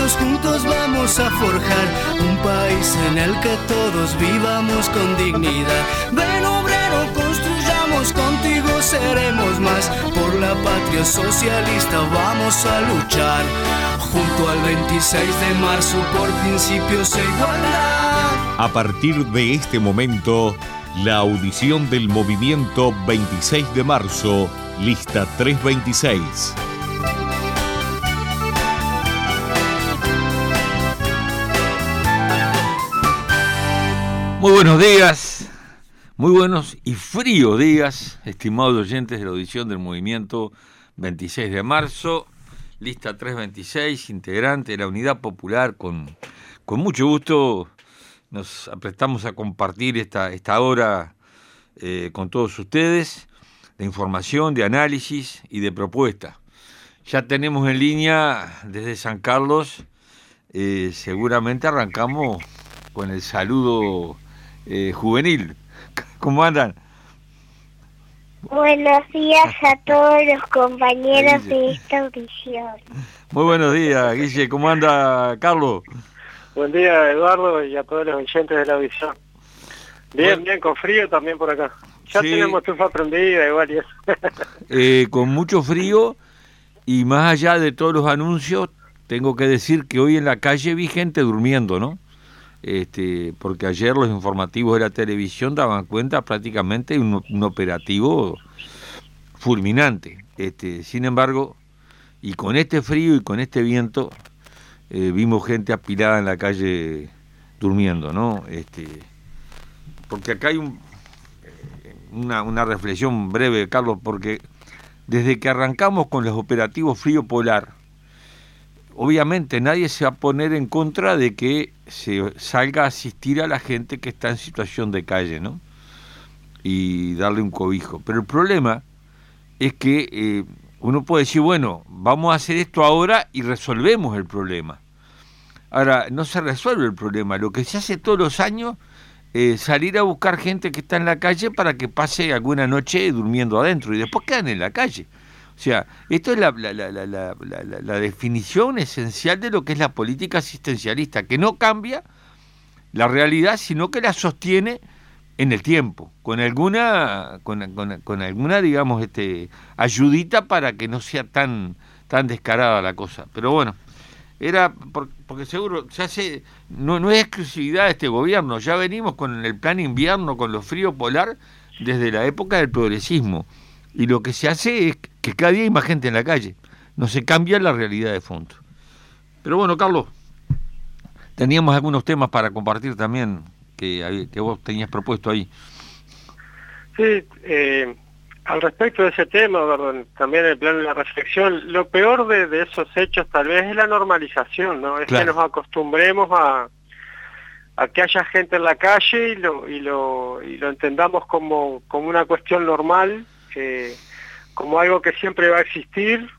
todos juntos vamos a forjar un país en el que todos vivamos con dignidad. Ven obrero, construyamos, contigo seremos más. Por la patria socialista vamos a luchar, junto al 26 de marzo por principios e igualdad. A partir de este momento, la audición del movimiento 26 de marzo, lista 326. Muy buenos días, muy buenos y fríos días, estimados oyentes de la audición del movimiento 26 de marzo, lista 326, integrante de la Unidad Popular. Con mucho gusto nos aprestamos a compartir esta hora con todos ustedes, de información, de análisis y de propuesta. Ya tenemos en línea desde San Carlos, seguramente arrancamos con el saludo juvenil. ¿Cómo andan? Buenos días a todos los compañeros de esta audición. Muy buenos días, Guille. ¿Cómo anda, Carlos? Buen día, Eduardo, y a todos los oyentes de la audición. Bien, bueno, bien, con frío también por acá. Ya sí, tenemos estufa prendida igual y eso. Con mucho frío, y más allá de todos los anuncios, tengo que decir que hoy en la calle vi gente durmiendo, ¿no? Porque ayer los informativos de la televisión daban cuenta prácticamente de un operativo fulminante. Sin embargo, y con este frío y con este viento, vimos gente apilada en la calle durmiendo, ¿no? Porque acá hay una reflexión breve, Carlos, porque desde que arrancamos con los operativos Frío Polar, obviamente nadie se va a poner en contra de que se salga a asistir a la gente que está en situación de calle, ¿no? Y darle un cobijo. Pero el problema es que uno puede decir, bueno, vamos a hacer esto ahora y resolvemos el problema. Ahora, no se resuelve el problema. Lo que se hace todos los años es salir a buscar gente que está en la calle para que pase alguna noche durmiendo adentro y después quedan en la calle. O sea, esto es la definición esencial de lo que es la política asistencialista, que no cambia la realidad, sino que la sostiene en el tiempo, con alguna digamos, ayudita para que no sea tan descarada la cosa. Pero bueno, era porque seguro se hace, no es exclusividad de este gobierno, ya venimos con el plan invierno, con los fríos polar, desde la época del progresismo. Y lo que se hace es que cada día hay más gente en la calle. No se cambia la realidad de fondo. Pero bueno, Carlos, teníamos algunos temas para compartir también que vos tenías propuesto ahí. Sí, al respecto de ese tema, perdón, también el plan de la reflexión, lo peor de esos hechos tal vez es la normalización, ¿no? Es claro, que nos acostumbremos a que haya gente en la calle y lo entendamos como una cuestión normal, como algo que siempre va a existir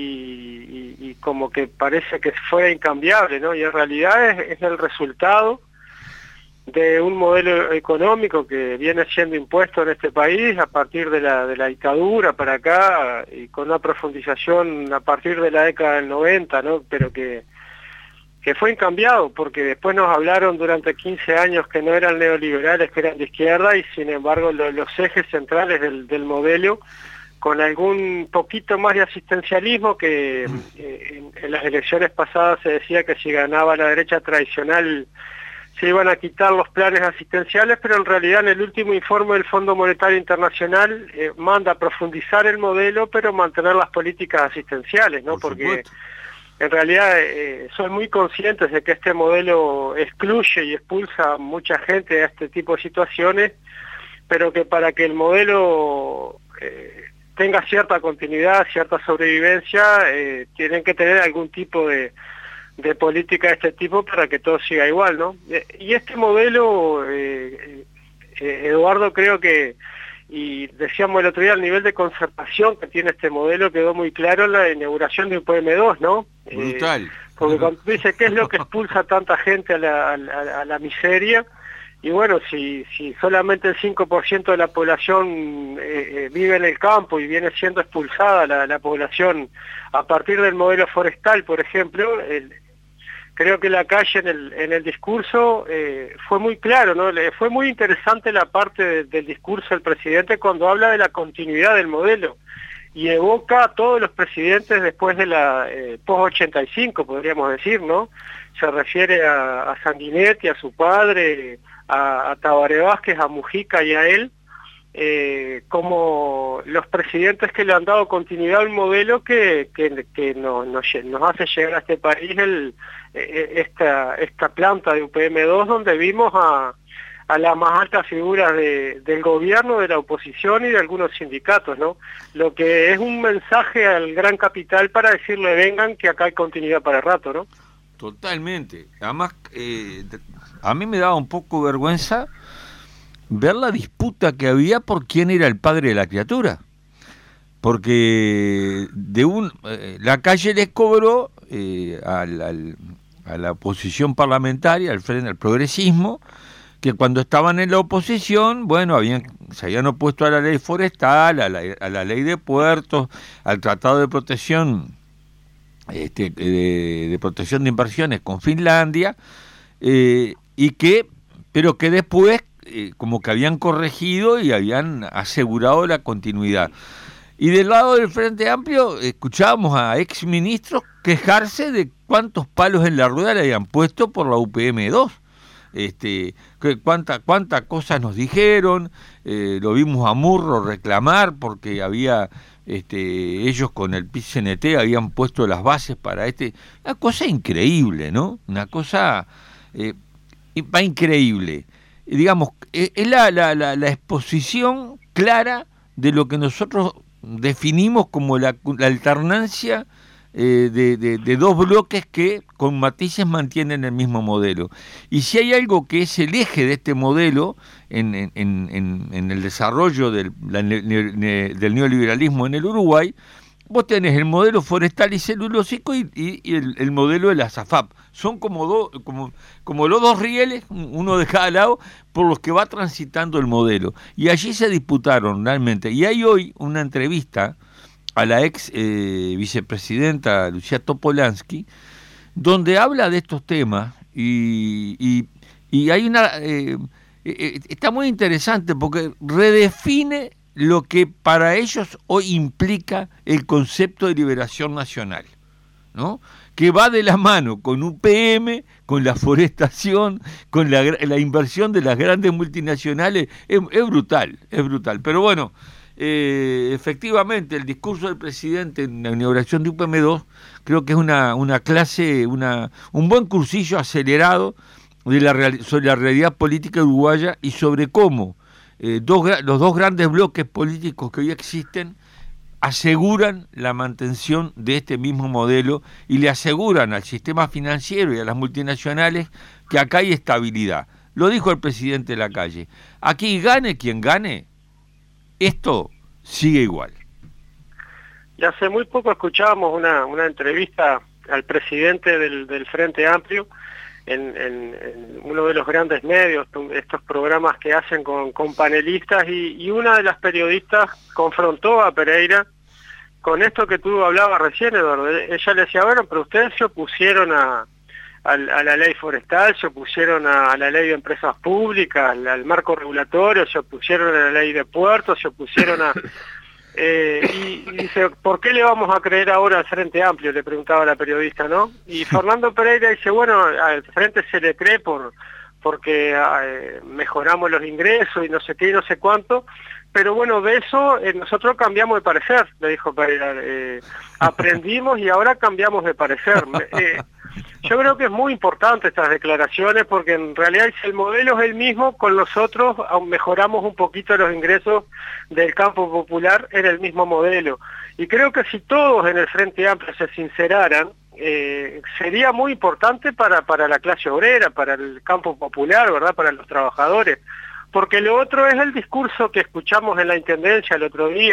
y como que parece que fuera incambiable, ¿no? Y en realidad es el resultado de un modelo económico que viene siendo impuesto en este país a partir de la dictadura para acá y con una profundización a partir de la década del 90, ¿no? Pero que fue incambiado, porque después nos hablaron durante 15 años que no eran neoliberales, que eran de izquierda, y sin embargo los ejes centrales del modelo, con algún poquito más de asistencialismo, que en las elecciones pasadas se decía que si ganaba la derecha tradicional se iban a quitar los planes asistenciales, pero en realidad en el último informe del Fondo Monetario Internacional manda a profundizar el modelo, pero mantener las políticas asistenciales, ¿no? Porque en realidad son muy conscientes de que este modelo excluye y expulsa a mucha gente a este tipo de situaciones, pero que para que el modelo tenga cierta continuidad, cierta sobrevivencia, tienen que tener algún tipo de política de este tipo para que todo siga igual, ¿no? Y este modelo, Eduardo, creo que, y decíamos el otro día, el nivel de concertación que tiene este modelo quedó muy claro en la inauguración de UPM2, ¿no? Brutal. Porque cuando dice qué es lo que expulsa a tanta gente a la miseria, y bueno, si solamente el 5% de la población vive en el campo y viene siendo expulsada la población a partir del modelo forestal, por ejemplo, creo que Lacalle en el discurso fue muy claro, ¿no? Fue muy interesante la parte del discurso del presidente cuando habla de la continuidad del modelo y evoca a todos los presidentes después de la post-85, podríamos decir, ¿no? Se refiere a Sanguinetti, a su padre, a Tabaré Vázquez, a Mujica y a él, como los presidentes que le han dado continuidad a un modelo que nos hace llegar a este país esta planta de UPM-2, donde vimos a las más altas figuras del gobierno, de la oposición y de algunos sindicatos, ¿no? Lo que es un mensaje al gran capital para decirle vengan que acá hay continuidad para rato, ¿no? Totalmente. Además, a mí me daba un poco vergüenza ver la disputa que había por quién era el padre de la criatura, porque Lacalle les cobró a la oposición parlamentaria, al progresismo, que cuando estaban en la oposición, bueno, se habían opuesto a la ley forestal, a la ley de puertos, al tratado de protección de protección de inversiones con Finlandia, pero que después como que habían corregido y habían asegurado la continuidad. Y del lado del Frente Amplio escuchábamos a exministros quejarse de cuántos palos en la rueda le habían puesto por la UPM-2. Cuántas cosas nos dijeron, lo vimos a Murro reclamar porque había ellos con el PIT-CNT habían puesto las bases para una cosa increíble, ¿no? Una cosa increíble. Digamos, es la exposición clara de lo que nosotros definimos como la alternancia de dos bloques que con matices mantienen el mismo modelo. Y si hay algo que es el eje de este modelo en el desarrollo del neoliberalismo en el Uruguay, vos tenés el modelo forestal y celulósico y el modelo de la SAFAP. Son como los dos rieles, uno de cada lado, por los que va transitando el modelo. Y allí se disputaron realmente. Y hay hoy una entrevista a la ex vicepresidenta Lucía Topolansky, donde habla de estos temas y hay está muy interesante porque redefine lo que para ellos hoy implica el concepto de liberación nacional, ¿no? Que va de la mano con UPM, con la forestación, con la inversión de las grandes multinacionales. Es brutal. Pero bueno, efectivamente el discurso del presidente en la inauguración de UPM-2 creo que es una clase, un buen cursillo acelerado sobre la realidad política uruguaya y sobre cómo los dos grandes bloques políticos que hoy existen aseguran la mantención de este mismo modelo y le aseguran al sistema financiero y a las multinacionales que acá hay estabilidad. Lo dijo el presidente Lacalle. Aquí gane quien gane, esto sigue igual. Y hace muy poco escuchábamos una entrevista al presidente del Frente Amplio en uno de los grandes medios, estos programas que hacen con panelistas, y una de las periodistas confrontó a Pereira con esto que tú hablabas recién, Eduardo. Ella le decía, bueno, pero ustedes se opusieron a la ley forestal, se opusieron a la ley de empresas públicas, al marco regulatorio, se opusieron a la ley de puertos, se opusieron a... y dice, ¿por qué le vamos a creer ahora al Frente Amplio?, le preguntaba la periodista, ¿no? Y Fernando Pereira dice, bueno, al Frente se le cree porque mejoramos los ingresos y no sé qué y no sé cuánto, pero bueno, de eso nosotros cambiamos de parecer, le dijo Pereira. Aprendimos y ahora cambiamos de parecer. Yo creo que es muy importante estas declaraciones porque en realidad si el modelo es el mismo, con nosotros mejoramos un poquito los ingresos del campo popular en el mismo modelo. Y creo que si todos en el Frente Amplio se sinceraran, sería muy importante para la clase obrera, para el campo popular, ¿verdad?, para los trabajadores. Porque lo otro es el discurso que escuchamos en la Intendencia el otro día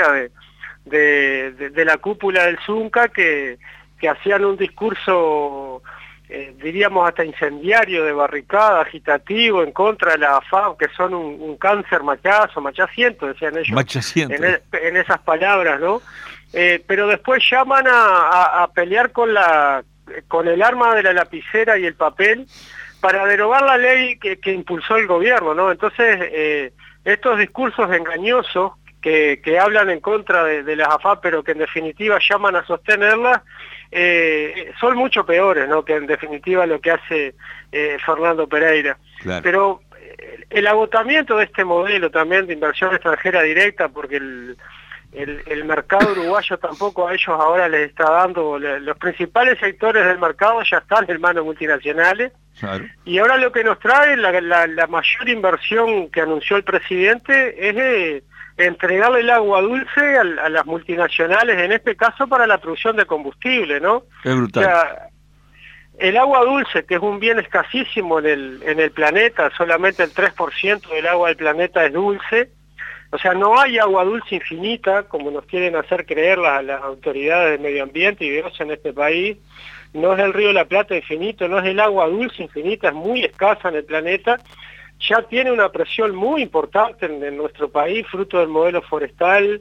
de la cúpula del Zunca, que hacían un discurso, diríamos hasta incendiario, de barricada, agitativo, en contra de la AFAP, que son un cáncer machaciento, decían ellos, en esas palabras, ¿no? Pero después llaman a pelear con con el arma de la lapicera y el papel para derogar la ley que impulsó el gobierno, ¿no? Entonces, estos discursos engañosos que hablan en contra de las AFAP, pero que en definitiva llaman a sostenerlas, son mucho peores, ¿no?, que en definitiva lo que hace Fernando Pereira. Claro. Pero el agotamiento de este modelo también de inversión extranjera directa, porque el mercado uruguayo tampoco a ellos ahora les está dando, los principales sectores del mercado ya están en manos multinacionales. Claro. Y ahora lo que nos trae la mayor inversión que anunció el presidente es entregarle el agua dulce a las multinacionales, en este caso para la producción de combustible, ¿no? Es brutal. O sea, el agua dulce, que es un bien escasísimo en el planeta, solamente el 3% del agua del planeta es dulce. O sea, no hay agua dulce infinita, como nos quieren hacer creer las autoridades de medio ambiente y de OCE en este país. No es el río de la Plata infinito, no es el agua dulce infinita, es muy escasa en el planeta. Ya tiene una presión muy importante en nuestro país, fruto del modelo forestal,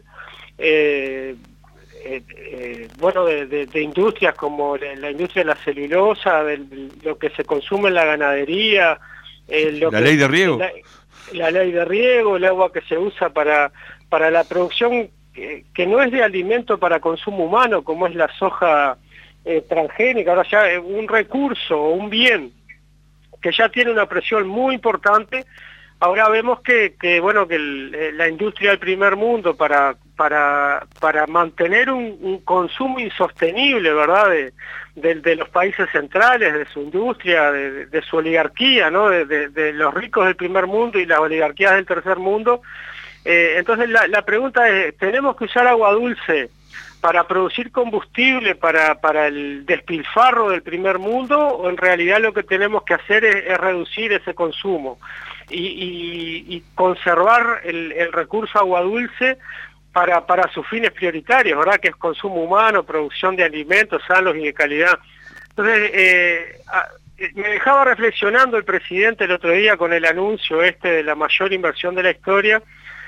bueno, de industrias como la industria de la celulosa, de lo que se consume en la ganadería. La ley de riego. La ley de riego, el agua que se usa para la producción que no es de alimento para consumo humano, como es la soja transgénica. Ahora ya es un recurso, un bien que ya tiene una presión muy importante. Ahora vemos que la industria del primer mundo para mantener un consumo insostenible, ¿verdad?, de los países centrales, de su industria, de su oligarquía, ¿no?, de los ricos del primer mundo y las oligarquías del tercer mundo. Entonces la pregunta es, ¿tenemos que usar agua dulce para producir combustible para el despilfarro del primer mundo, o en realidad lo que tenemos que hacer es reducir ese consumo y conservar el recurso agua dulce para sus fines prioritarios, ¿verdad?, que es consumo humano, producción de alimentos sanos y de calidad? Entonces, me dejaba reflexionando el presidente el otro día con el anuncio de la mayor inversión de la historia,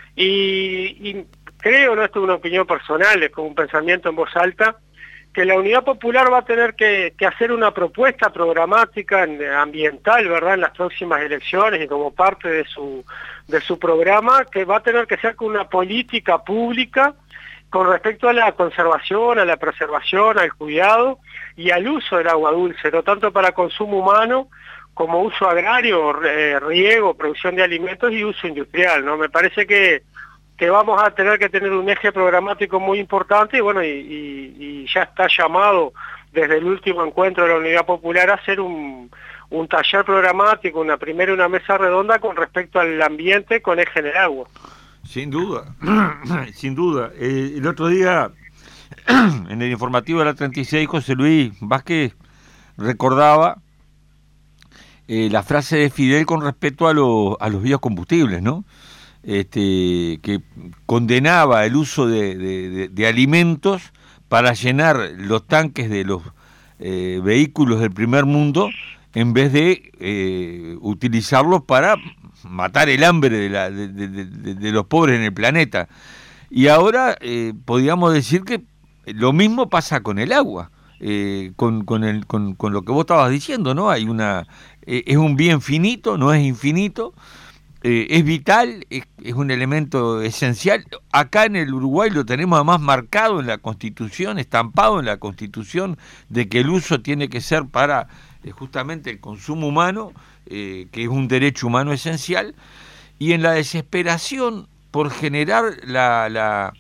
y creo, no esto es una opinión personal, es como un pensamiento en voz alta, que la Unidad Popular va a tener que hacer una propuesta programática ambiental, ¿verdad?, en las próximas elecciones, y como parte de su programa, que va a tener que ser con una política pública con respecto a la conservación, a la preservación, al cuidado y al uso del agua dulce, no tanto para consumo humano como uso agrario, riego, producción de alimentos y uso industrial, ¿no? Me parece que vamos a tener que tener un eje programático muy importante, y bueno, y ya está llamado desde el último encuentro de la Unidad Popular a hacer un taller programático, primero una mesa redonda con respecto al ambiente con eje en el agua. Sin duda, sin duda. El otro día, en el informativo de la 36, José Luis Vázquez recordaba la frase de Fidel con respecto a los biocombustibles, ¿no? Que condenaba el uso de alimentos para llenar los tanques de los vehículos del primer mundo, en vez de utilizarlos para matar el hambre de los pobres en el planeta. Y ahora podríamos decir que lo mismo pasa con el agua, con lo que vos estabas diciendo, ¿no? Es un bien finito, no es infinito. Es vital, es un elemento esencial. Acá en el Uruguay lo tenemos además marcado en la Constitución, estampado en la Constitución, de que el uso tiene que ser para justamente el consumo humano, que es un derecho humano esencial, y en la desesperación por generar la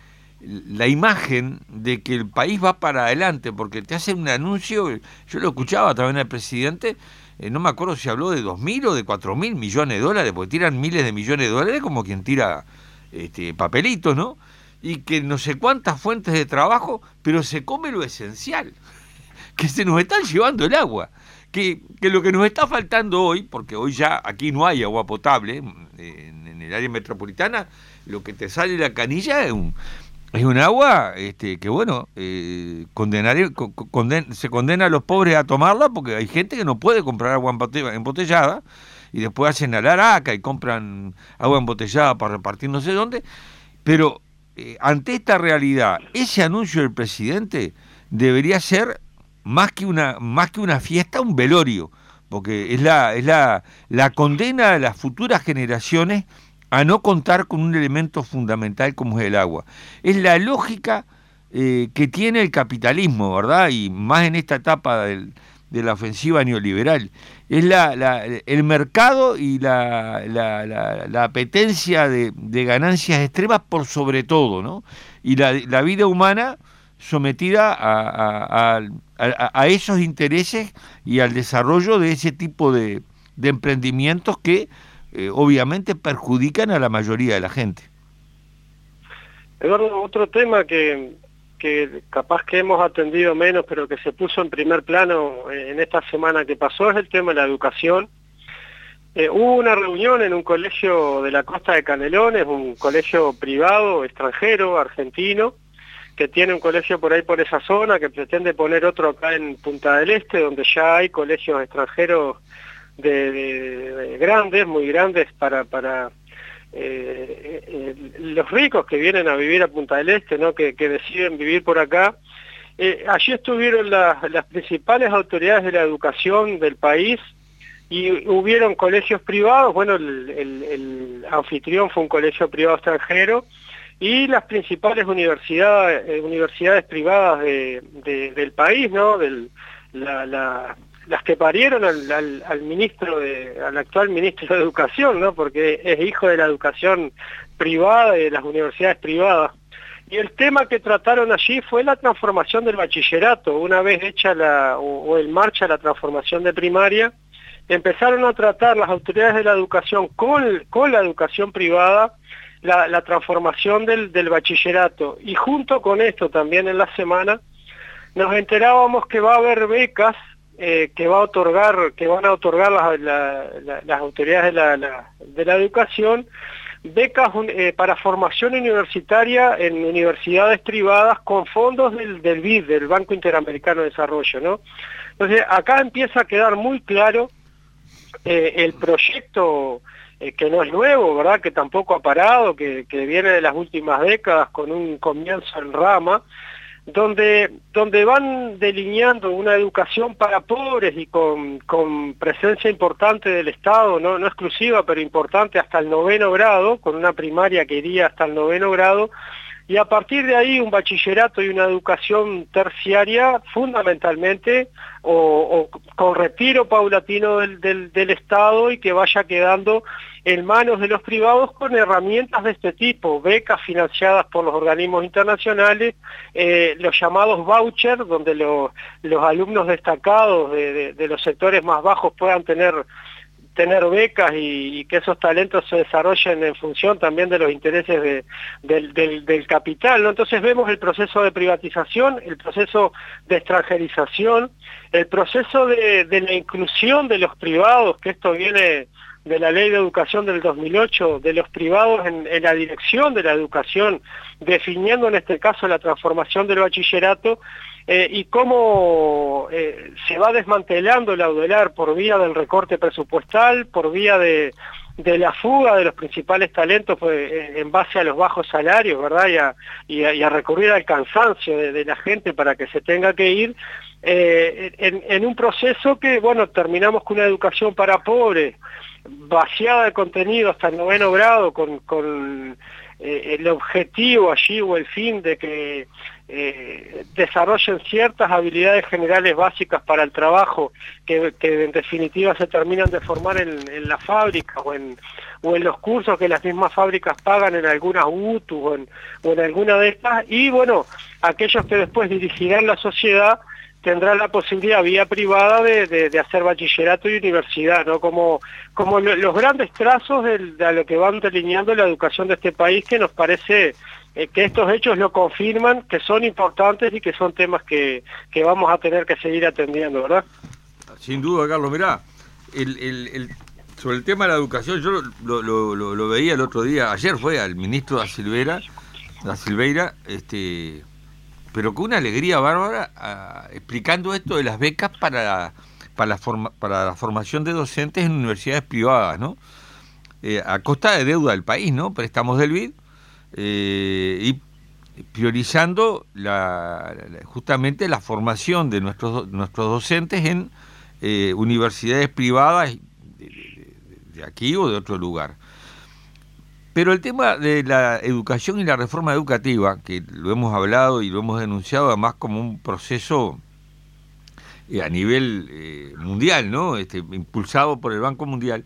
imagen de que el país va para adelante, porque te hacen un anuncio, yo lo escuchaba también al presidente, no me acuerdo si habló de 2.000 o de 4.000 millones de dólares, porque tiran miles de millones de dólares como quien tira papelitos, ¿no? Y que no sé cuántas fuentes de trabajo, pero se come lo esencial, que se nos están llevando el agua, que lo que nos está faltando hoy, porque hoy ya aquí no hay agua potable, en el área metropolitana, lo que te sale de la canilla es un agua que bueno, se condena a los pobres a tomarla, porque hay gente que no puede comprar agua embotellada, y después hacen a la araca y compran agua embotellada para repartir no sé dónde. Pero ante esta realidad, ese anuncio del presidente debería ser más que una fiesta, un velorio, porque es la condena de las futuras generaciones a no contar con un elemento fundamental como es el agua. Es la lógica que tiene el capitalismo, ¿verdad? Y más en esta etapa de la ofensiva neoliberal. Es el mercado y la apetencia de ganancias extremas por sobre todo, ¿no? Y la vida humana sometida a esos intereses y al desarrollo de ese tipo de emprendimientos que obviamente perjudican a la mayoría de la gente. Eduardo, otro tema que capaz que hemos atendido menos, pero que se puso en primer plano en esta semana que pasó, es el tema de la educación. Hubo una reunión en un colegio de la costa de Canelones, un colegio privado, extranjero, argentino, que tiene un colegio por ahí por esa zona, que pretende poner otro acá en Punta del Este, donde ya hay colegios extranjeros de grandes, muy grandes para los ricos que vienen a vivir a Punta del Este, ¿no? que deciden vivir por acá. Allí estuvieron las principales autoridades de la educación del país y hubieron colegios privados. Bueno, el anfitrión fue un colegio privado extranjero, y las principales universidades privadas del país, ¿no? Las que parieron al actual ministro de Educación, ¿no? Porque es hijo de la educación privada y de las universidades privadas. Y el tema que trataron allí fue la transformación del bachillerato. Una vez hecha en marcha la transformación de primaria, empezaron a tratar las autoridades de la educación con la educación privada la transformación del bachillerato. Y junto con esto también en la semana nos enterábamos que va a haber becas que van a otorgar las autoridades de la educación, becas para formación universitaria en universidades privadas con fondos del BID, del Banco Interamericano de Desarrollo, ¿no? Entonces acá empieza a quedar muy claro el proyecto, que no es nuevo, ¿verdad? Que tampoco ha parado, que viene de las últimas décadas con un comienzo en rama, donde van delineando una educación para pobres y con presencia importante del Estado, no exclusiva, pero importante hasta el 9º grado, con una primaria que iría hasta el 9º grado, y a partir de ahí un bachillerato y una educación terciaria fundamentalmente, o con retiro paulatino del Estado, y que vaya quedando en manos de los privados con herramientas de este tipo, becas financiadas por los organismos internacionales, los llamados vouchers, donde los alumnos destacados de los sectores más bajos puedan tener becas y que esos talentos se desarrollen en función también de los intereses del capital, ¿no? Entonces vemos el proceso de privatización, el proceso de extranjerización, el proceso de la inclusión de los privados, que esto viene de la Ley de Educación del 2008, de los privados en la dirección de la educación, definiendo en este caso la transformación del bachillerato, y cómo se va desmantelando el Audelar por vía del recorte presupuestal, por vía de la fuga de los principales talentos, pues, en base a los bajos salarios, ¿verdad? Y a recurrir al cansancio de la gente para que se tenga que ir, en un proceso que, bueno, terminamos con una educación para pobres, vaciada de contenido hasta el 9º grado, con el objetivo allí o el fin de que desarrollen ciertas habilidades generales básicas para el trabajo, que en definitiva se terminan de formar en la fábrica o en los cursos que las mismas fábricas pagan en algunas UTU o en alguna de estas, y bueno, aquellos que después dirigirán la sociedad tendrán la posibilidad vía privada de hacer bachillerato y universidad, ¿no? Como los grandes trazos de lo que van delineando la educación de este país, que nos parece que estos hechos lo confirman, que son importantes y que son temas que vamos a tener que seguir atendiendo, ¿verdad? Sin duda, Carlos. Mirá, sobre el tema de la educación, yo lo veía el otro día, ayer fue al ministro da Silveira, pero con una alegría bárbara, explicando esto de las becas para la formación de docentes en universidades privadas, ¿no? A costa de deuda del país, ¿no? Préstamos del BID, y priorizando justamente la formación de nuestros docentes en universidades privadas de aquí o de otro lugar. Pero el tema de la educación y la reforma educativa, que lo hemos hablado y lo hemos denunciado además como un proceso a nivel mundial, ¿no? Impulsado por el Banco Mundial,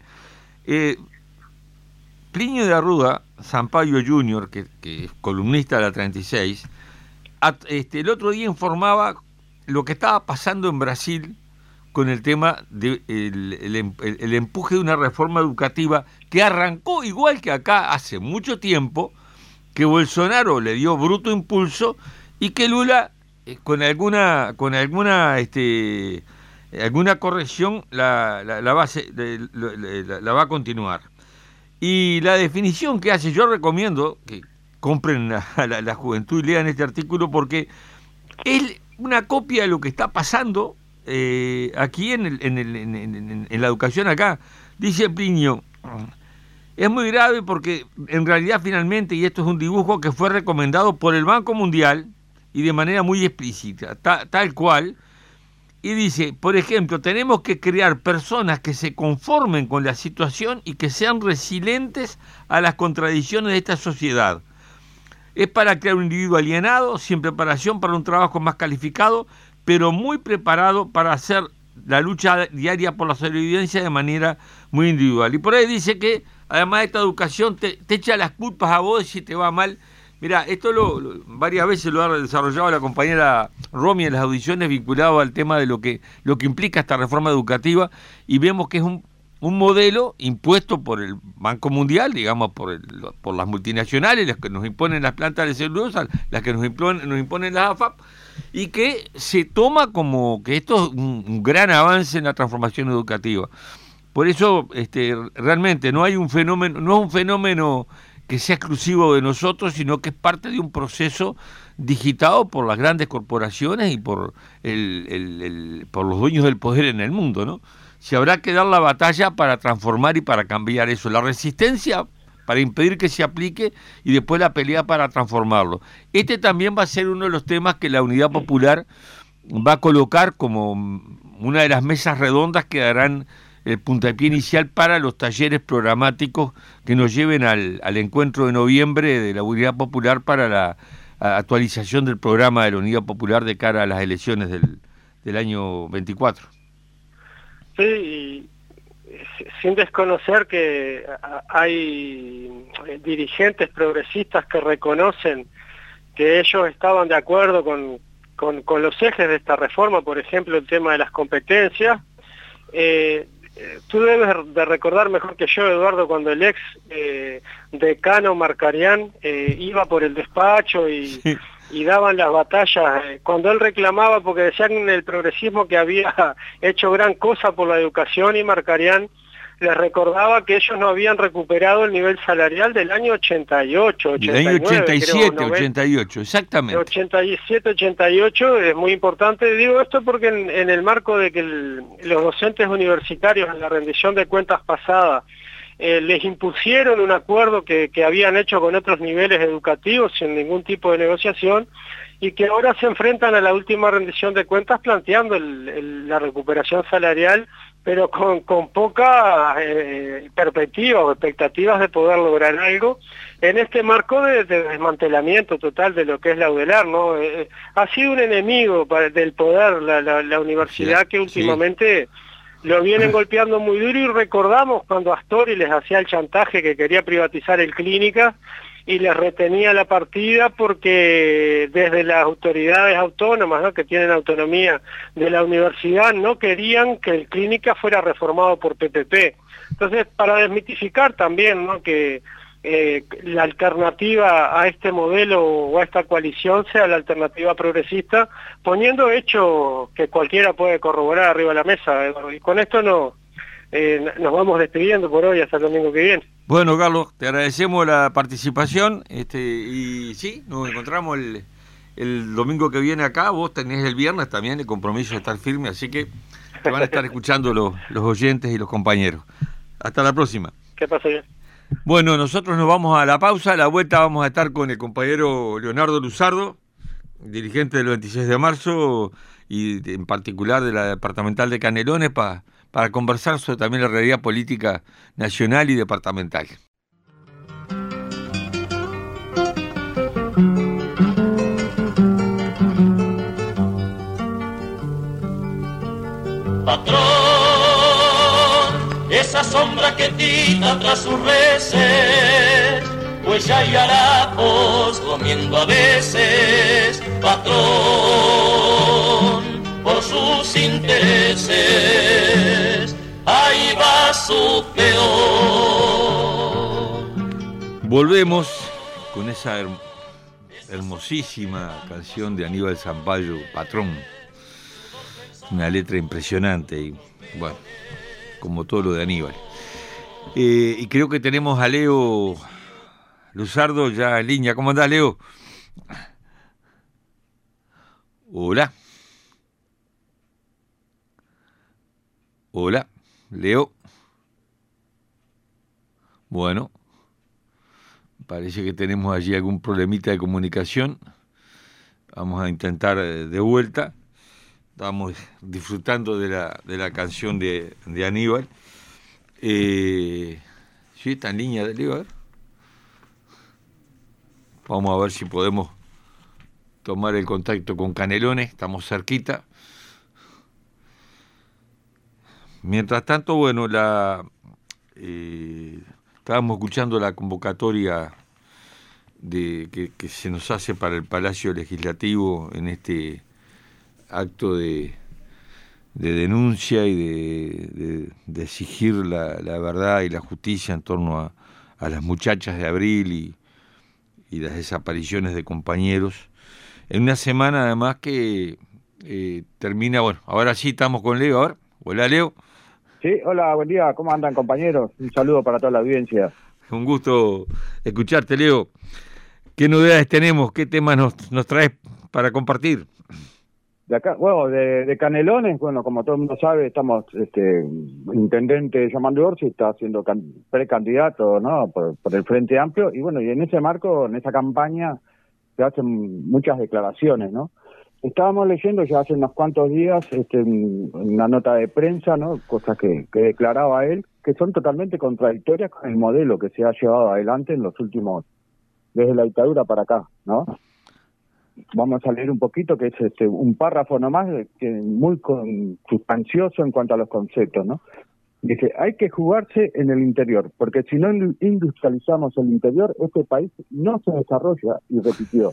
Plinio de Arruda Sampaio Jr., que es columnista de la 36, el otro día informaba lo que estaba pasando en Brasil con el tema del el empuje de una reforma educativa que arrancó igual que acá hace mucho tiempo, que Bolsonaro le dio bruto impulso y que Lula con alguna corrección la va a continuar. Y la definición que hace, yo recomiendo que compren a la juventud y lean este artículo porque es una copia de lo que está pasando aquí en la educación acá. Dice Plinio, es muy grave porque en realidad finalmente, y esto es un dibujo que fue recomendado por el Banco Mundial y de manera muy explícita, tal cual, y dice, por ejemplo, tenemos que crear personas que se conformen con la situación y que sean resilientes a las contradicciones de esta sociedad. Es para crear un individuo alienado, sin preparación para un trabajo más calificado, pero muy preparado para hacer la lucha diaria por la sobrevivencia de manera muy individual. Y por ahí dice que, además de esta educación, te echa las culpas a vos si te va mal. Mirá, esto varias veces lo ha desarrollado la compañera Romy en las audiciones vinculado al tema de lo que implica esta reforma educativa, y vemos que es un modelo impuesto por el Banco Mundial, digamos, por las multinacionales, las que nos imponen las plantas de celulosa, las que nos imponen las AFAP, y que se toma como que esto es un gran avance en la transformación educativa. Por eso realmente no es un fenómeno que sea exclusivo de nosotros, sino que es parte de un proceso digitado por las grandes corporaciones y por los dueños del poder en el mundo, ¿no? Se habrá que dar la batalla para transformar y para cambiar eso, la resistencia para impedir que se aplique y después la pelea para transformarlo. Este también va a ser uno de los temas que la Unidad Popular va a colocar como una de las mesas redondas que darán el puntapié inicial para los talleres programáticos que nos lleven al encuentro de noviembre de la Unidad Popular para la actualización del programa de la Unidad Popular de cara a las elecciones del año 24. Sí, y sin desconocer que hay dirigentes progresistas que reconocen que ellos estaban de acuerdo con los ejes de esta reforma, por ejemplo, el tema de las competencias. Tú debes de recordar mejor que yo, Eduardo, cuando el ex decano Marcarián iba por el despacho y daban las batallas, cuando él reclamaba, porque decían en el progresismo que había hecho gran cosa por la educación, y Marcarián les recordaba que ellos no habían recuperado el nivel salarial del año 88, 89, del año 87, creo, 88, exactamente. 87, 88, es muy importante. Digo esto porque en el marco de que los docentes universitarios en la rendición de cuentas pasada les impusieron un acuerdo que habían hecho con otros niveles educativos sin ningún tipo de negociación, y que ahora se enfrentan a la última rendición de cuentas planteando la recuperación salarial, pero con poca perspectiva o expectativas de poder lograr algo en este marco de desmantelamiento total de lo que es la UDELAR, ¿no? Ha sido un enemigo del poder la universidad, que últimamente lo vienen golpeando muy duro, y recordamos cuando Astori les hacía el chantaje que quería privatizar el Clínica y les retenía la partida porque desde las autoridades autónomas, ¿no?, que tienen autonomía de la universidad, no querían que el Clínica fuera reformado por PPP. Entonces, para desmitificar también, ¿no?, que la alternativa a este modelo o a esta coalición sea la alternativa progresista, poniendo hechos que cualquiera puede corroborar arriba de la mesa, Eduardo. Y con esto nos vamos despidiendo por hoy hasta el domingo que viene. Bueno, Carlos, te agradecemos la participación, y sí, nos encontramos el domingo que viene acá. Vos tenés el viernes también el compromiso de estar firme, así que te van a estar escuchando los oyentes y los compañeros. Hasta la próxima. Que pase bien. Bueno, nosotros nos vamos a la pausa. A la vuelta vamos a estar con el compañero Leonardo Luzardo, dirigente del 26 de marzo y en particular de la departamental de Canelones, para conversar sobre también la realidad política nacional y departamental. Patrón, esa sombra que tita tras sus reses, pues ya hay harapos comiendo a veces. Patrón, por sus intereses, ahí va su peor. Volvemos con esa hermosísima canción de Aníbal Zampayo, Patrón. Una letra impresionante y, bueno, como todo lo de Aníbal. Y creo que tenemos a Leo Luzardo ya en línea. ¿Cómo andás, Leo? Hola. Hola, Leo. Bueno, parece que tenemos allí algún problemita de comunicación. Vamos a intentar de vuelta. Estamos disfrutando de la canción de Aníbal. Sí, está en línea de Leo. Vamos a ver si podemos tomar el contacto con Canelones. Estamos cerquita. Mientras tanto, bueno, estábamos escuchando la convocatoria que se nos hace para el Palacio Legislativo en este acto de denuncia y de exigir la verdad y la justicia en torno a las muchachas de Abril y las desapariciones de compañeros. En una semana además que termina, bueno, ahora sí estamos con Leo. A ver, hola Leo. Sí, hola, buen día, ¿cómo andan compañeros? Un saludo para toda la audiencia. Un gusto escucharte, Leo. ¿Qué novedades tenemos? ¿Qué temas nos traes para compartir? De acá, bueno, de Canelones, bueno, como todo el mundo sabe, estamos, intendente Yamandú Orsi está siendo precandidato, ¿no? Por el Frente Amplio, y bueno, y en ese marco, en esa campaña, se hacen muchas declaraciones, ¿no? Estábamos leyendo ya hace unos cuantos días una nota de prensa, ¿no? Cosas que declaraba él, que son totalmente contradictorias con el modelo que se ha llevado adelante en los últimos, desde la dictadura para acá, ¿no? Vamos a leer un poquito, que es un párrafo nomás, que muy sustancioso en cuanto a los conceptos, ¿no? Dice, hay que jugarse en el interior, porque si no industrializamos el interior, este país no se desarrolla, y repitió.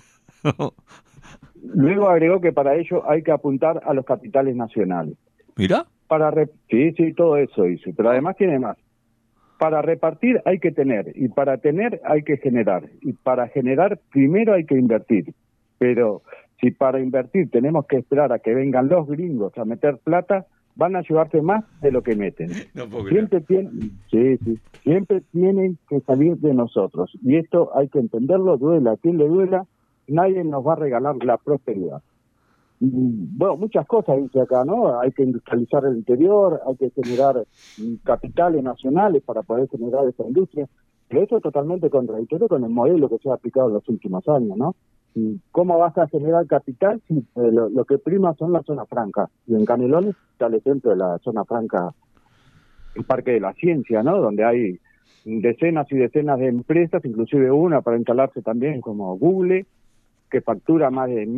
Luego agregó que para ello hay que apuntar a los capitales nacionales. ¿Mira? Sí, todo eso dice, pero además tiene más. Para repartir hay que tener, y para tener hay que generar, y para generar primero hay que invertir. Pero si para invertir tenemos que esperar a que vengan los gringos a meter plata, van a llevarse más de lo que meten. No puedo Siempre tienen que salir de nosotros. Y esto hay que entenderlo, duela a quien le duela, nadie nos va a regalar la prosperidad. Bueno, muchas cosas dice acá, ¿no? Hay que industrializar el interior, hay que generar capitales nacionales para poder generar esa industria. Pero eso es totalmente contradictorio con el modelo que se ha aplicado en los últimos años, ¿no? ¿Cómo vas a generar capital si lo que prima son las zonas francas? Y en Canelones está el ejemplo de la zona franca, el Parque de la Ciencia, ¿no? Donde hay decenas y decenas de empresas, inclusive una para instalarse también como Google, que factura más de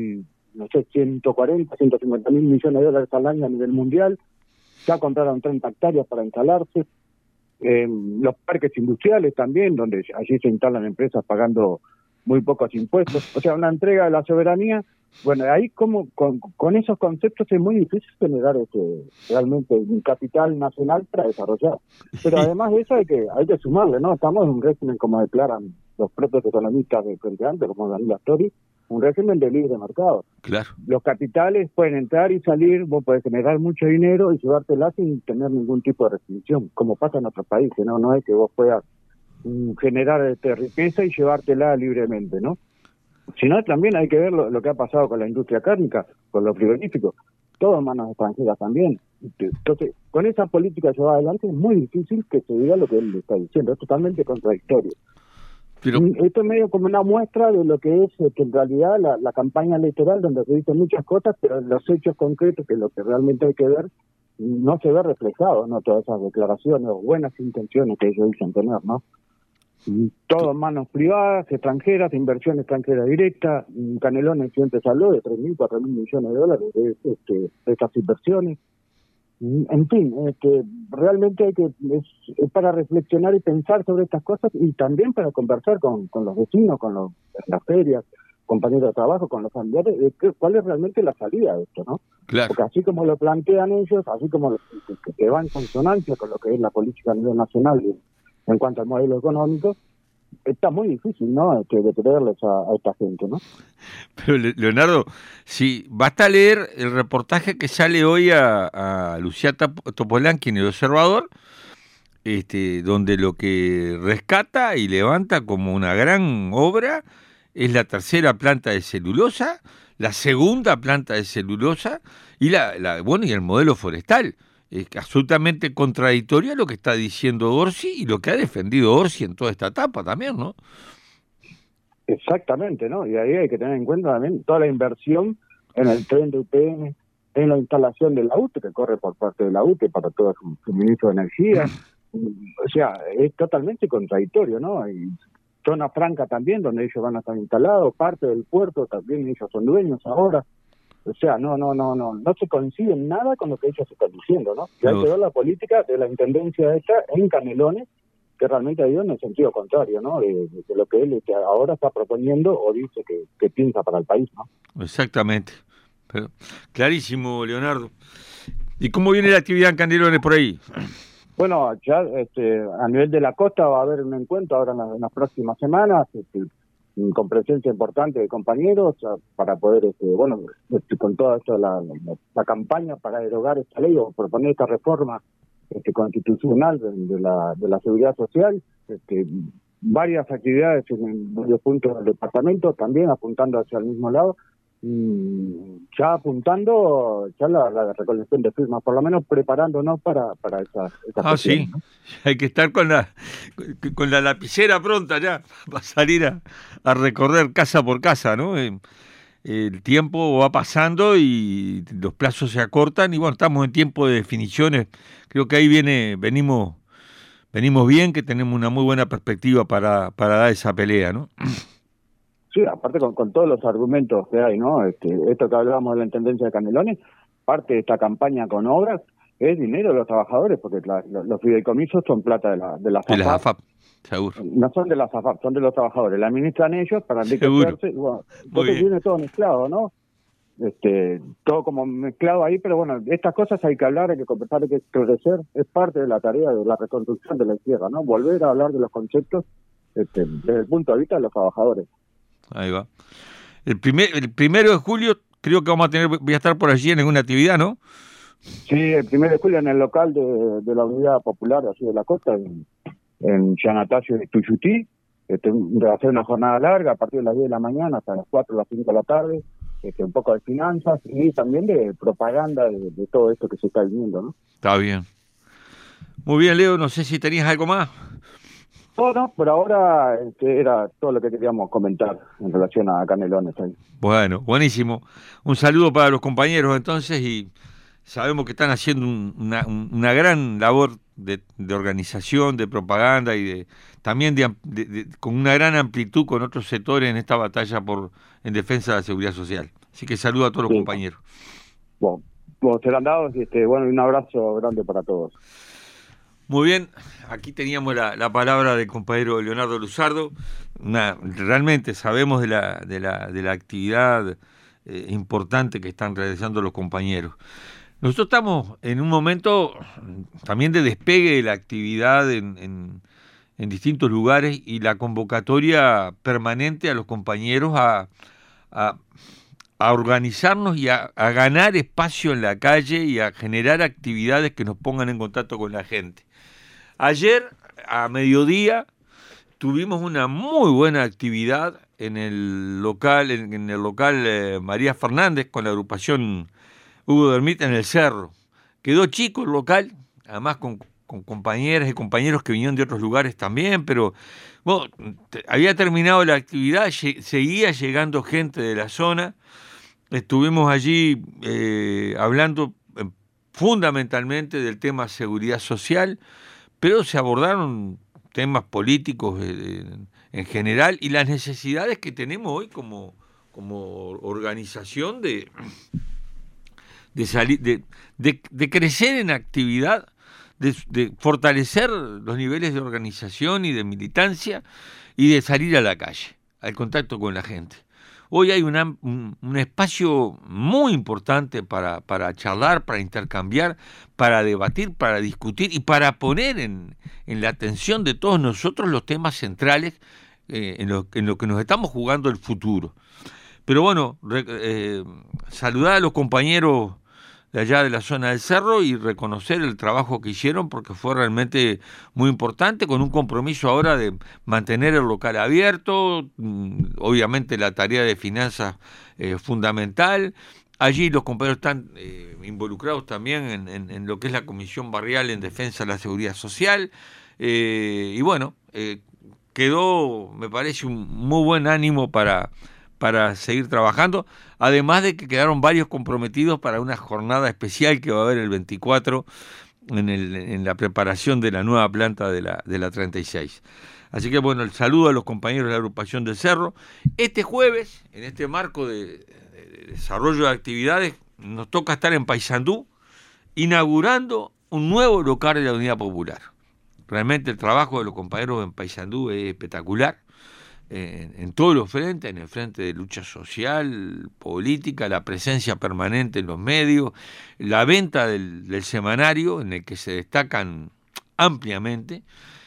140, 150 mil millones de dólares al año a nivel mundial. Ya compraron 30 hectáreas para instalarse. Los parques industriales también, donde allí se instalan empresas pagando muy pocos impuestos, o sea, una entrega de la soberanía. Bueno, ahí como con esos conceptos es muy difícil generar realmente un capital nacional para desarrollar. Pero además de eso hay que sumarle, ¿no? Estamos en un régimen, como declaran los propios economistas del Frente Amplio, como Daniel Astori, un régimen de libre mercado. Claro. Los capitales pueden entrar y salir, vos podés generar mucho dinero y llevártela sin tener ningún tipo de restricción, como pasa en otros países, ¿no? No es que vos puedas generar riqueza y llevártela libremente, ¿no? Sino también hay que ver lo que ha pasado con la industria cárnica, con los frigoríficos, todo en manos extranjeras también. Entonces, con esa política llevada adelante es muy difícil que se diga lo que él está diciendo, es totalmente contradictorio. Pero Esto es medio como una muestra de lo que es que en realidad la campaña electoral, donde se dicen muchas cosas, pero en los hechos concretos, que es lo que realmente hay que ver, no se ve reflejado, ¿no? Todas esas declaraciones o buenas intenciones que ellos dicen tener, ¿no? Y todo en manos privadas, extranjeras, inversión extranjera directa. Canelones siempre se habló de 3.000, 4.000 millones de dólares de estas inversiones. En fin, realmente hay que es para reflexionar y pensar sobre estas cosas y también para conversar con los vecinos, las ferias, compañeros de trabajo, con los familiares, cuál es realmente la salida de esto, ¿no? claro, Porque así como lo plantean ellos, así como que va en consonancia con lo que es la política a nivel nacional en cuanto al modelo económico, está muy difícil, ¿no? De creerles a esta gente, ¿no? pero Leonardo, sí, basta leer el reportaje que sale hoy a Lucía Topolansky en El Observador, donde lo que rescata y levanta como una gran obra es la tercera planta de celulosa, la segunda planta de celulosa y y el modelo forestal. Es absolutamente contradictorio a lo que está diciendo Orsi y lo que ha defendido Orsi en toda esta etapa también, ¿no? Exactamente, ¿no? Y ahí hay que tener en cuenta también toda la inversión en el tren de UPM, en la instalación de la UTE, que corre por parte de la UTE para todo su suministro de energía. O sea, es totalmente contradictorio, ¿no? Y zona franca también, donde ellos van a estar instalados, parte del puerto también ellos son dueños ahora. O sea, no se coincide en nada con lo que ellos están diciendo, ¿no? Y hay que ver la política de la intendencia esta en Canelones, que realmente ha ido en el sentido contrario, ¿no? De lo que él ahora está proponiendo o dice que piensa para el país, ¿no? Exactamente. Pero, clarísimo, Leonardo. ¿Y cómo viene la actividad en Canelones por ahí? Bueno, ya a nivel de la costa va a haber un encuentro ahora en las próximas semanas, con presencia importante de compañeros para poder, con toda esto la campaña para derogar esta ley o proponer esta reforma constitucional de la seguridad social, varias actividades en varios puntos del departamento, también apuntando hacia el mismo lado, ya apuntando la recolección de firmas, por lo menos preparándonos para esa sí, ¿no? Hay que estar con la lapicera pronta ya, para salir a recorrer casa por casa, ¿no? El tiempo va pasando y los plazos se acortan y bueno, estamos en tiempo de definiciones, creo que ahí venimos bien, que tenemos una muy buena perspectiva para dar esa pelea, ¿no? Sí, aparte con todos los argumentos que hay, ¿no? Esto que hablábamos de la intendencia de Canelones, parte de esta campaña con obras es dinero de los trabajadores, porque los fideicomisos son plata de la AFAP. De las AFAP, seguro. No son de las AFAP, son de los trabajadores. La administran ellos para enriquecerse. Bueno, entonces viene todo mezclado, ¿no? Todo como mezclado ahí, pero bueno, estas cosas hay que hablar, hay que conversar, hay que crecer. Es parte de la tarea de la reconstrucción de la izquierda, ¿no? Volver a hablar de los conceptos desde el punto de vista de los trabajadores. Ahí va. El 1 de julio creo que voy a estar por allí en alguna actividad, ¿no? Sí, el 1 de julio en el local de la Unidad Popular así de la Costa, en Yanatacio de Tuyutí. Va a ser una jornada larga a partir de las 10 de la mañana hasta las 4 o las 5 de la tarde. Un poco de finanzas y también de propaganda de todo esto que se está viviendo, ¿no? Está bien. Muy bien, Leo, no sé si tenías algo más. No, por ahora era todo lo que queríamos comentar en relación a Canelones. Bueno, buenísimo. Un saludo para los compañeros entonces y sabemos que están haciendo una gran labor de organización, de propaganda y también con una gran amplitud con otros sectores en esta batalla en defensa de la seguridad social. Así que saludo a todos los compañeros. Bueno, serán dados y un abrazo grande para todos. Muy bien, aquí teníamos la palabra del compañero Leonardo Luzardo. Realmente sabemos de la actividad importante que están realizando los compañeros. Nosotros estamos en un momento también de despegue de la actividad en distintos lugares y la convocatoria permanente a los compañeros a organizarnos y a ganar espacio en la calle y a generar actividades que nos pongan en contacto con la gente. Ayer, a mediodía, tuvimos una muy buena actividad en el local María Fernández con la agrupación Hugo Dermita en el Cerro. Quedó chico el local, además con compañeras y compañeros que vinieron de otros lugares también, pero bueno, había terminado la actividad, seguía llegando gente de la zona, estuvimos allí hablando fundamentalmente del tema seguridad social, pero se abordaron temas políticos en general y las necesidades que tenemos hoy como organización de salir, de crecer en actividad, de fortalecer los niveles de organización y de militancia y de salir a la calle, al contacto con la gente. Hoy hay un espacio muy importante para charlar, para intercambiar, para debatir, para discutir y para poner en la atención de todos nosotros los temas centrales en lo que nos estamos jugando el futuro. Pero bueno, saludar a los compañeros de allá de la zona del Cerro y reconocer el trabajo que hicieron porque fue realmente muy importante, con un compromiso ahora de mantener el local abierto, obviamente la tarea de finanzas fundamental. Allí los compañeros están involucrados también en lo que es la Comisión Barrial en Defensa de la Seguridad Social y bueno, quedó, me parece, un muy buen ánimo para seguir trabajando, además de que quedaron varios comprometidos para una jornada especial que va a haber el 24 en la preparación de la nueva planta de la 36. Así que bueno, el saludo a los compañeros de la agrupación del Cerro. Este jueves, en este marco de desarrollo de actividades, nos toca estar en Paysandú inaugurando un nuevo local de la Unidad Popular. Realmente el trabajo de los compañeros en Paysandú es espectacular. En todos los frentes, en el frente de lucha social, política, la presencia permanente en los medios, la venta del semanario en el que se destacan ampliamente,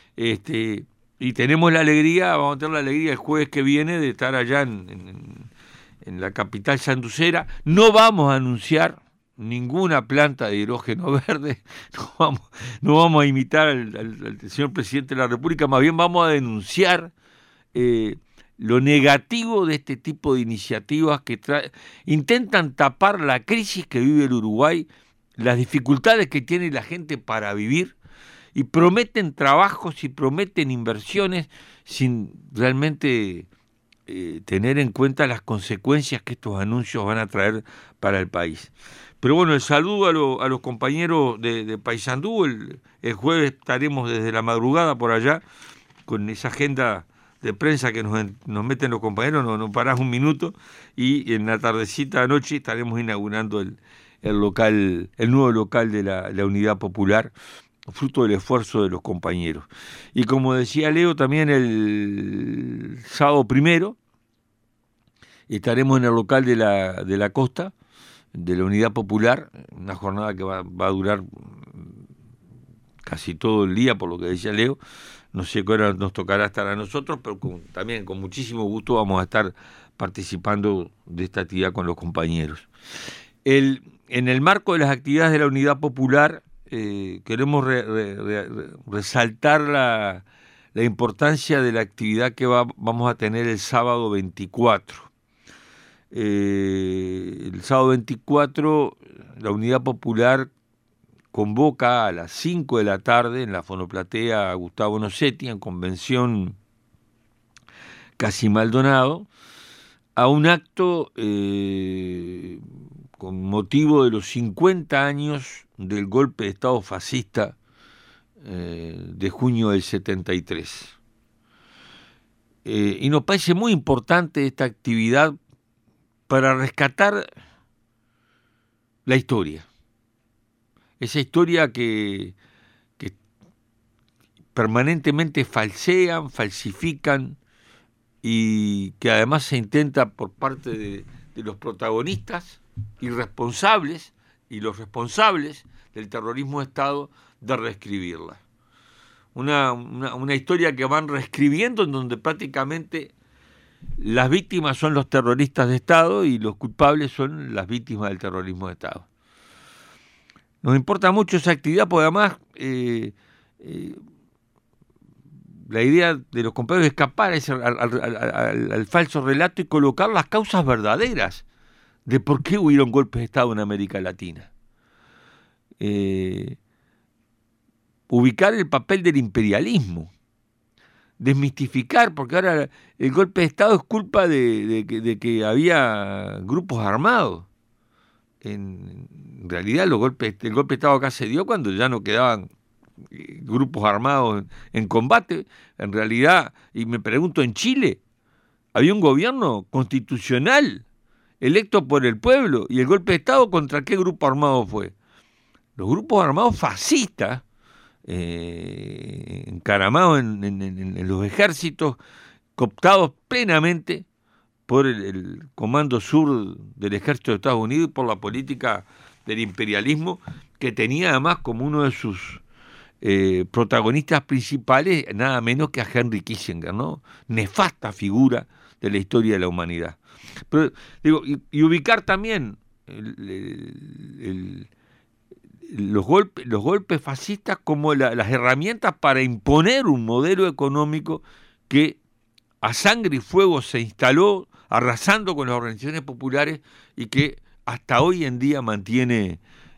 y tenemos la alegría, vamos a tener la alegría el jueves que viene de estar allá en la capital sanducera. No vamos a anunciar ninguna planta de hidrógeno verde, no vamos a imitar al señor presidente de la República, más bien vamos a denunciar lo negativo de este tipo de iniciativas que intentan tapar la crisis que vive el Uruguay, las dificultades que tiene la gente para vivir, y prometen trabajos y prometen inversiones sin realmente tener en cuenta las consecuencias que estos anuncios van a traer para el país. Pero bueno, el saludo a los compañeros de Paysandú. El jueves estaremos desde la madrugada por allá con esa agenda de prensa que nos meten los compañeros, no parás un minuto, y en la tardecita anoche estaremos inaugurando el nuevo local de la Unidad Popular, fruto del esfuerzo de los compañeros. Y como decía Leo, también el sábado 1 estaremos en el local de la Costa, de la Unidad Popular, una jornada que va a durar casi todo el día, por lo que decía Leo. No sé qué hora nos tocará estar a nosotros, pero también con muchísimo gusto vamos a estar participando de esta actividad con los compañeros. En el marco de las actividades de la Unidad Popular, queremos resaltar la importancia de la actividad que vamos a tener el sábado 24. El sábado 24, la Unidad Popular convoca a las 5 de la tarde en la Fonoplatea Gustavo Nocetti, en Convención Casi Maldonado, a un acto con motivo de los 50 años del golpe de Estado fascista de junio del 73. Y nos parece muy importante esta actividad para rescatar la historia. Esa historia que permanentemente falsifican y que además se intenta por parte de los protagonistas y responsables y los responsables del terrorismo de Estado de reescribirla. Una historia que van reescribiendo en donde prácticamente las víctimas son los terroristas de Estado y los culpables son las víctimas del terrorismo de Estado. Nos importa mucho esa actividad porque además la idea de los compañeros es escapar al falso relato y colocar las causas verdaderas de por qué hubieron golpes de Estado en América Latina. ubicar el papel del imperialismo, desmistificar, porque ahora el golpe de Estado es culpa de que había grupos armados. En realidad el golpe de Estado acá se dio cuando ya no quedaban grupos armados en combate. En realidad, y me pregunto, en Chile había un gobierno constitucional electo por el pueblo, y el golpe de Estado, ¿contra qué grupo armado fue? Los grupos armados fascistas, encaramados en los ejércitos, cooptados plenamente por el Comando Sur del Ejército de Estados Unidos y por la política del imperialismo, que tenía además como uno de sus protagonistas principales nada menos que a Henry Kissinger, ¿no? Nefasta figura de la historia de la humanidad. Pero, digo, y ubicar también los golpes fascistas como las herramientas para imponer un modelo económico que a sangre y fuego se instaló, arrasando con las organizaciones populares, y que hasta hoy en día mantienen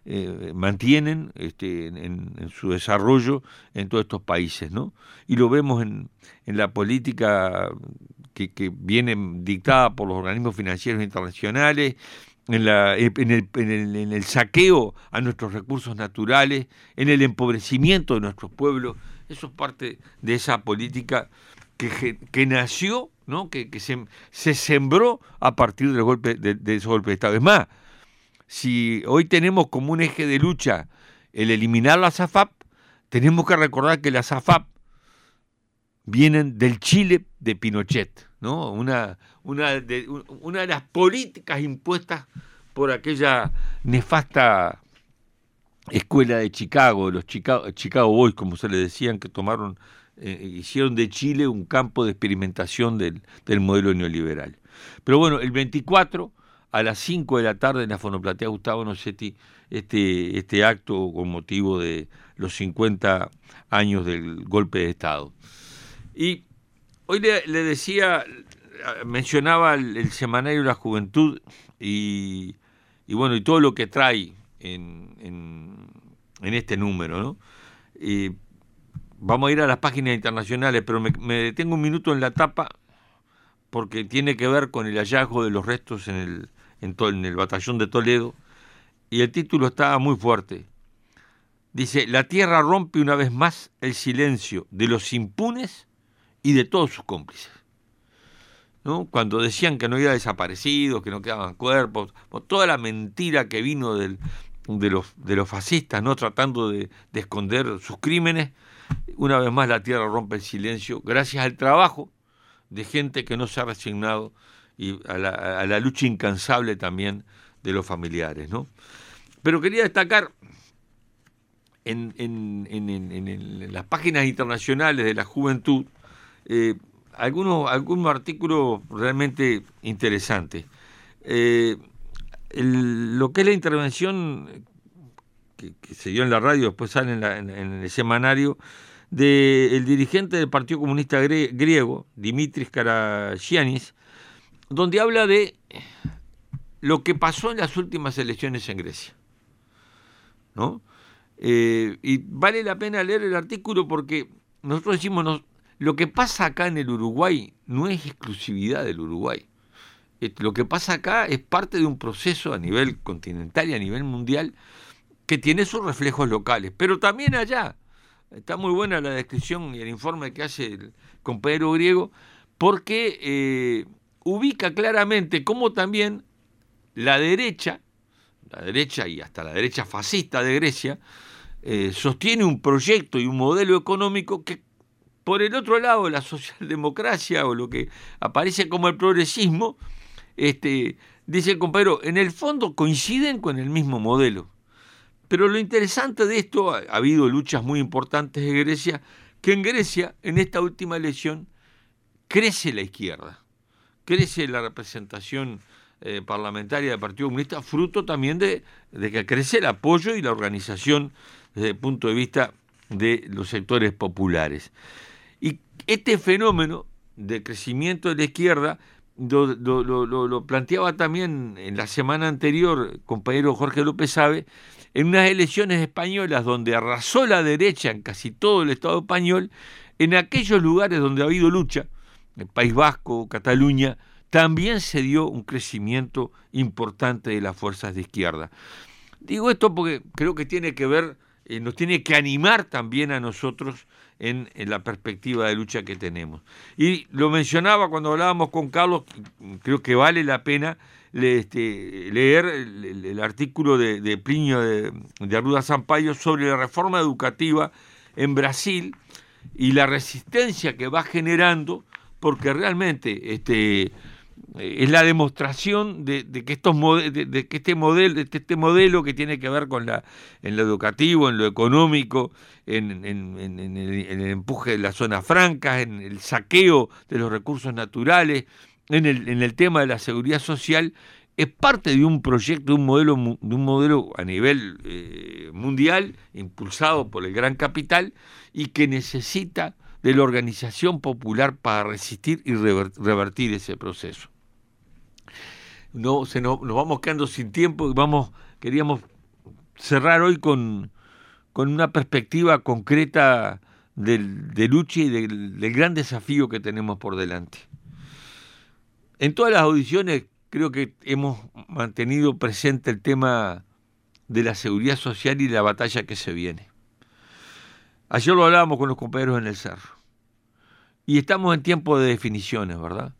en su desarrollo en todos estos países, ¿no? Y lo vemos en la política que viene dictada por los organismos financieros internacionales, en el saqueo a nuestros recursos naturales, en el empobrecimiento de nuestros pueblos. Eso es parte de esa política que nació, ¿no? que se sembró a partir de esos golpes de Estado. Es más, si hoy tenemos como un eje de lucha el eliminar las AFAP, tenemos que recordar que las AFAP vienen del Chile de Pinochet, ¿no? Una de las políticas impuestas por aquella nefasta escuela de Chicago, los Chicago Boys, como se le decían, que hicieron de Chile un campo de experimentación del modelo neoliberal. Pero bueno, el 24 a las 5 de la tarde en la Fonoplatea Gustavo Nocetti, este acto con motivo de los 50 años del golpe de Estado. Y hoy le decía, mencionaba el semanario La Juventud y bueno, y todo lo que trae en este número, ¿no? Vamos a ir a las páginas internacionales, pero me detengo un minuto en la tapa porque tiene que ver con el hallazgo de los restos en el batallón de Toledo, y el título está muy fuerte. Dice: la tierra rompe una vez más el silencio de los impunes y de todos sus cómplices, ¿no? Cuando decían que no había desaparecidos, que no quedaban cuerpos, toda la mentira que vino de los fascistas, ¿no? Tratando de esconder sus crímenes, una vez más la tierra rompe el silencio gracias al trabajo de gente que no se ha resignado y a la lucha incansable también de los familiares, ¿no? Pero quería destacar en las páginas internacionales de La Juventud algunos artículos realmente interesantes. Lo que es la intervención que se dio en la radio, después sale en el semanario, del dirigente del Partido Comunista griego, Dimitris Karagiannis, donde habla de lo que pasó en las últimas elecciones en Grecia, ¿no? Y vale la pena leer el artículo porque nosotros decimos, lo que pasa acá en el Uruguay no es exclusividad del Uruguay. Lo que pasa acá es parte de un proceso a nivel continental y a nivel mundial que tiene sus reflejos locales, pero también allá. Está muy buena la descripción y el informe que hace el compañero griego, porque ubica claramente cómo también la derecha y hasta la derecha fascista de Grecia sostiene un proyecto y un modelo económico que, por el otro lado, la socialdemocracia o lo que aparece como el progresismo, dice el compañero, en el fondo coinciden con el mismo modelo. Pero lo interesante de esto, ha habido luchas muy importantes en Grecia, que en Grecia, en esta última elección, crece la izquierda, crece la representación parlamentaria del Partido Comunista, fruto también de que crece el apoyo y la organización desde el punto de vista de los sectores populares. Y este fenómeno de crecimiento de la izquierda lo planteaba también en la semana anterior el compañero Jorge López Sabe, en unas elecciones españolas donde arrasó la derecha en casi todo el Estado español, en aquellos lugares donde ha habido lucha, el País Vasco, Cataluña, también se dio un crecimiento importante de las fuerzas de izquierda. Digo esto porque creo que tiene que ver, nos tiene que animar también a nosotros en la perspectiva de lucha que tenemos. Y lo mencionaba cuando hablábamos con Carlos, creo que vale la pena leer el artículo de Plinio de Arruda Sampaio sobre la reforma educativa en Brasil y la resistencia que va generando, porque realmente es la demostración de que este modelo que tiene que ver con en lo educativo, en lo económico, en el empuje de las zonas francas, en el saqueo de los recursos naturales, en el tema de la seguridad social, es parte de un proyecto, de un modelo a nivel mundial, impulsado por el gran capital, y que necesita de la organización popular para resistir y revertir ese proceso. Nos vamos quedando sin tiempo y queríamos cerrar hoy con una perspectiva concreta de lucha y del gran desafío que tenemos por delante. En todas las audiciones creo que hemos mantenido presente el tema de la seguridad social y la batalla que se viene. Ayer lo hablábamos con los compañeros en el Cerro. Y estamos en tiempo de definiciones, ¿verdad?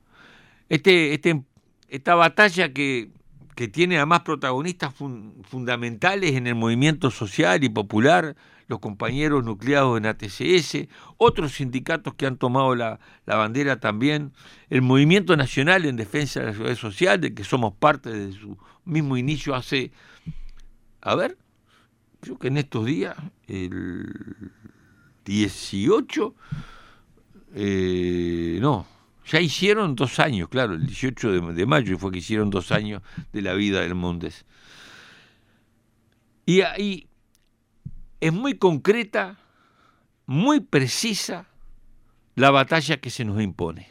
Esta batalla que tiene además protagonistas fundamentales en el movimiento social y popular, los compañeros nucleados en ATCS, otros sindicatos que han tomado la bandera también, el Movimiento Nacional en Defensa de la Seguridad Social, de que somos parte de su mismo inicio hace, creo que en estos días, el 18, ya hicieron 2 años, claro, el 18 de mayo fue que hicieron 2 años de la vida del Mondes. Y ahí es muy concreta, muy precisa la batalla que se nos impone.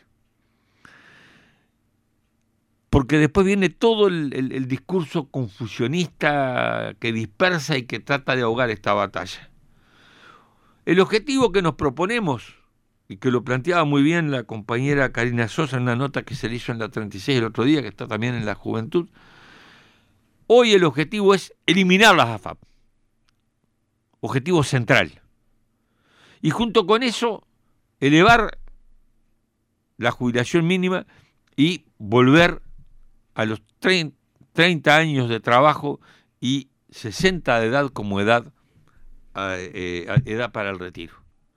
Porque después viene todo el discurso confusionista que dispersa y que trata de ahogar esta batalla. El objetivo que nos proponemos, y que lo planteaba muy bien la compañera Karina Sosa en una nota que se le hizo en la 36 el otro día, que está también en la Juventud, hoy el objetivo es eliminar las AFAP. Objetivo central. Y junto con eso, elevar la jubilación mínima y volver a los 30 años de trabajo y 60 de edad como edad para el retiro.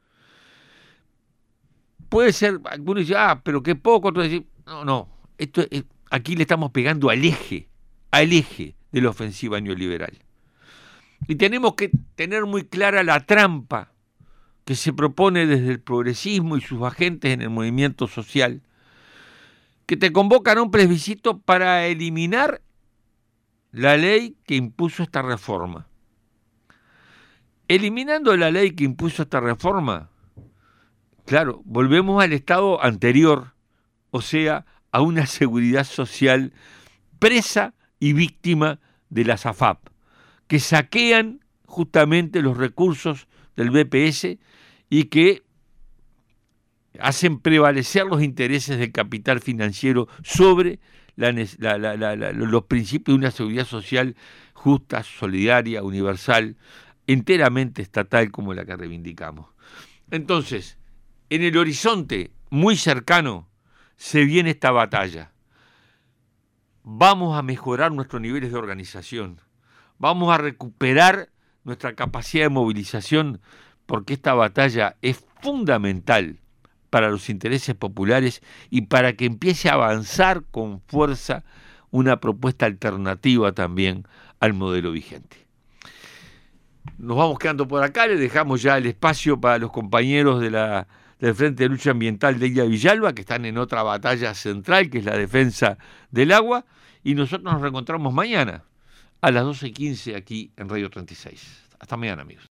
Puede ser, algunos dicen, pero qué poco, otros dicen, no, aquí le estamos pegando al eje de la ofensiva neoliberal. Y tenemos que tener muy clara la trampa que se propone desde el progresismo y sus agentes en el movimiento social, que te convocan a un plebiscito para eliminar la ley que impuso esta reforma. Eliminando la ley que impuso esta reforma, claro, volvemos al estado anterior, o sea, a una seguridad social presa y víctima de las AFAP, que saquean justamente los recursos del BPS y que hacen prevalecer los intereses del capital financiero sobre los principios de una seguridad social justa, solidaria, universal, enteramente estatal como la que reivindicamos. Entonces, en el horizonte muy cercano se viene esta batalla. Vamos a mejorar nuestros niveles de organización. Vamos a recuperar nuestra capacidad de movilización, porque esta batalla es fundamental para los intereses populares y para que empiece a avanzar con fuerza una propuesta alternativa también al modelo vigente. Nos vamos quedando por acá, le dejamos ya el espacio para los compañeros del Frente de Lucha Ambiental de Ilha Villalba, que están en otra batalla central, que es la defensa del agua, y nosotros nos reencontramos mañana a las 12:15 aquí en Radio 36. Hasta mañana, amigos.